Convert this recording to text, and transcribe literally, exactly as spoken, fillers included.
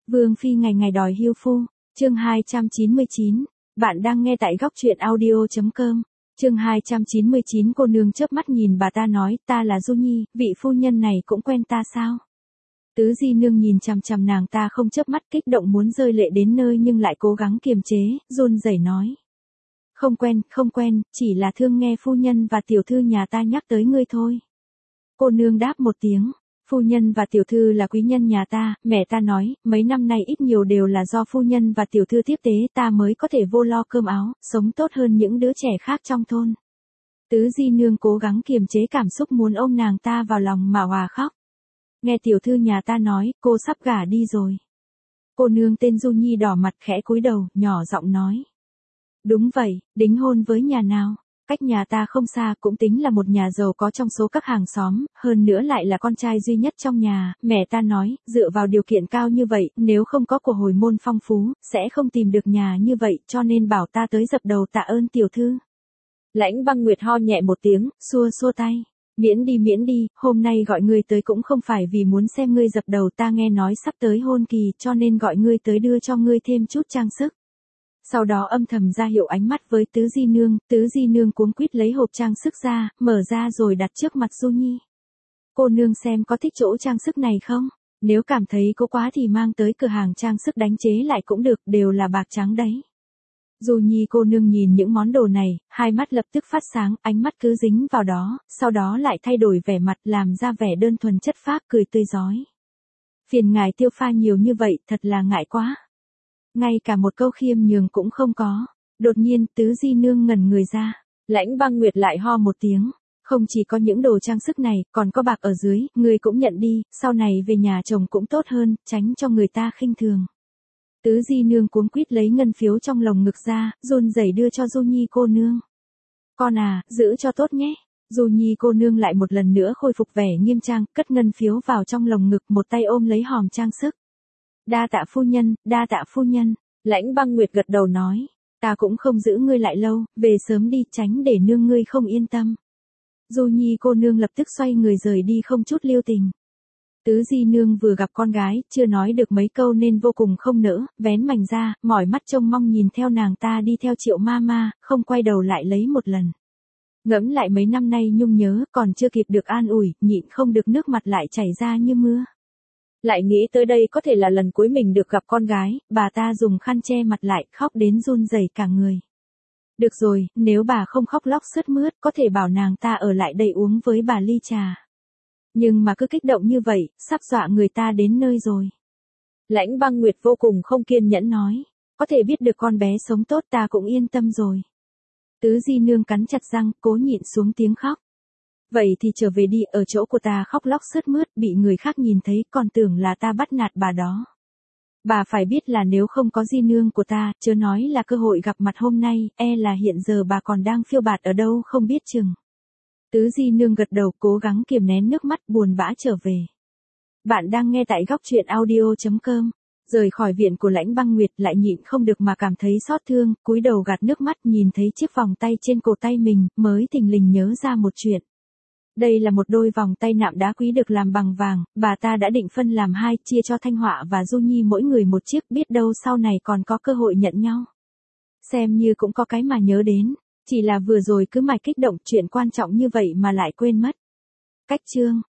Vương phi ngày ngày đòi hưu phu, chương hai trăm chín mươi chín, bạn đang nghe tại góc truyện audio.com, chương hai trăm chín mươi chín. Cô nương chớp mắt nhìn bà ta nói, ta là Du Nhi, vị phu nhân này cũng quen ta sao? Tứ Di nương nhìn chằm chằm nàng ta không chớp mắt, kích động muốn rơi lệ đến nơi nhưng lại cố gắng kiềm chế, run rẩy nói. Không quen, không quen, chỉ là thương nghe phu nhân và tiểu thư nhà ta nhắc tới ngươi thôi. Cô nương đáp một tiếng. Phu nhân và tiểu thư là quý nhân nhà ta, mẹ ta nói, mấy năm nay ít nhiều đều là do phu nhân và tiểu thư tiếp tế ta mới có thể vô lo cơm áo, sống tốt hơn những đứa trẻ khác trong thôn. Tứ Di nương cố gắng kiềm chế cảm xúc muốn ôm nàng ta vào lòng mà hòa khóc. Nghe tiểu thư nhà ta nói, cô sắp gả đi rồi. Cô nương tên Du Nhi đỏ mặt khẽ cúi đầu, nhỏ giọng nói. Đúng vậy, đính hôn với nhà nào? Cách nhà ta không xa, cũng tính là một nhà giàu có trong số các hàng xóm, hơn nữa lại là con trai duy nhất trong nhà, mẹ ta nói, dựa vào điều kiện cao như vậy, nếu không có của hồi môn phong phú, sẽ không tìm được nhà như vậy, cho nên bảo ta tới dập đầu tạ ơn tiểu thư. Lãnh Băng Nguyệt ho nhẹ một tiếng, xua xua tay. Miễn đi miễn đi, hôm nay gọi ngươi tới cũng không phải vì muốn xem ngươi dập đầu, ta nghe nói sắp tới hôn kỳ cho nên gọi ngươi tới đưa cho ngươi thêm chút trang sức. Sau đó âm thầm ra hiệu ánh mắt với Tứ Di nương, Tứ Di nương cuống quýt lấy hộp trang sức ra, mở ra rồi đặt trước mặt Du Nhi. Cô nương xem có thích chỗ trang sức này không? Nếu cảm thấy cố quá thì mang tới cửa hàng trang sức đánh chế lại cũng được, đều là bạc trắng đấy. Du Nhi cô nương nhìn những món đồ này, hai mắt lập tức phát sáng, ánh mắt cứ dính vào đó, sau đó lại thay đổi vẻ mặt làm ra vẻ đơn thuần chất phác, cười tươi rói. Phiền ngài tiêu pha nhiều như vậy, thật là ngại quá. Ngay cả một câu khiêm nhường cũng không có. Đột nhiên, Tứ Di nương ngẩn người ra. Lãnh Băng Nguyệt lại ho một tiếng. Không chỉ có những đồ trang sức này, còn có bạc ở dưới, ngươi cũng nhận đi, sau này về nhà chồng cũng tốt hơn, tránh cho người ta khinh thường. Tứ Di nương cuống quýt lấy ngân phiếu trong lồng ngực ra, run rẩy đưa cho Du Nhi cô nương. Con à, giữ cho tốt nhé. Du Nhi cô nương lại một lần nữa khôi phục vẻ nghiêm trang, cất ngân phiếu vào trong lồng ngực, một tay ôm lấy hòm trang sức. Đa tạ phu nhân, đa tạ phu nhân. Lãnh Băng Nguyệt gật đầu nói, ta cũng không giữ ngươi lại lâu, về sớm đi, tránh để nương ngươi không yên tâm. Du Nhi cô nương lập tức xoay người rời đi không chút lưu tình. Tứ Di nương vừa gặp con gái, chưa nói được mấy câu nên vô cùng không nỡ, vén mảnh ra, mỏi mắt trông mong nhìn theo nàng ta đi theo Triệu Mama, không quay đầu lại lấy một lần. Ngẫm lại mấy năm nay nhung nhớ, còn chưa kịp được an ủi, nhịn không được nước mặt lại chảy ra như mưa. Lại nghĩ tới đây có thể là lần cuối mình được gặp con gái, bà ta dùng khăn che mặt lại, khóc đến run rẩy cả người. Được rồi, nếu bà không khóc lóc sướt mướt, có thể bảo nàng ta ở lại đây uống với bà ly trà. Nhưng mà cứ kích động như vậy, sắp dọa người ta đến nơi rồi. Lãnh Băng Nguyệt vô cùng không kiên nhẫn nói, có thể biết được con bé sống tốt ta cũng yên tâm rồi. Tứ Di nương cắn chặt răng, cố nhịn xuống tiếng khóc. Vậy thì trở về đi, ở chỗ của ta khóc lóc sướt mướt, bị người khác nhìn thấy, còn tưởng là ta bắt nạt bà đó. Bà phải biết là nếu không có Di nương của ta, chớ nói là cơ hội gặp mặt hôm nay, e là hiện giờ bà còn đang phiêu bạt ở đâu không biết chừng. Tứ Di nương gật đầu, cố gắng kiềm nén nước mắt buồn bã trở về. Bạn đang nghe tại góc truyện audio.com. Rời khỏi viện của Lãnh Băng Nguyệt lại nhịn không được mà cảm thấy xót thương, cúi đầu gạt nước mắt nhìn thấy chiếc vòng tay trên cổ tay mình, mới thình lình nhớ ra một chuyện. Đây là một đôi vòng tay nạm đá quý được làm bằng vàng, bà ta đã định phân làm hai, chia cho Thanh Họa và Du Nhi mỗi người một chiếc, biết đâu sau này còn có cơ hội nhận nhau. Xem như cũng có cái mà nhớ đến, chỉ là vừa rồi cứ mải kích động chuyện quan trọng như vậy mà lại quên mất. Cách chương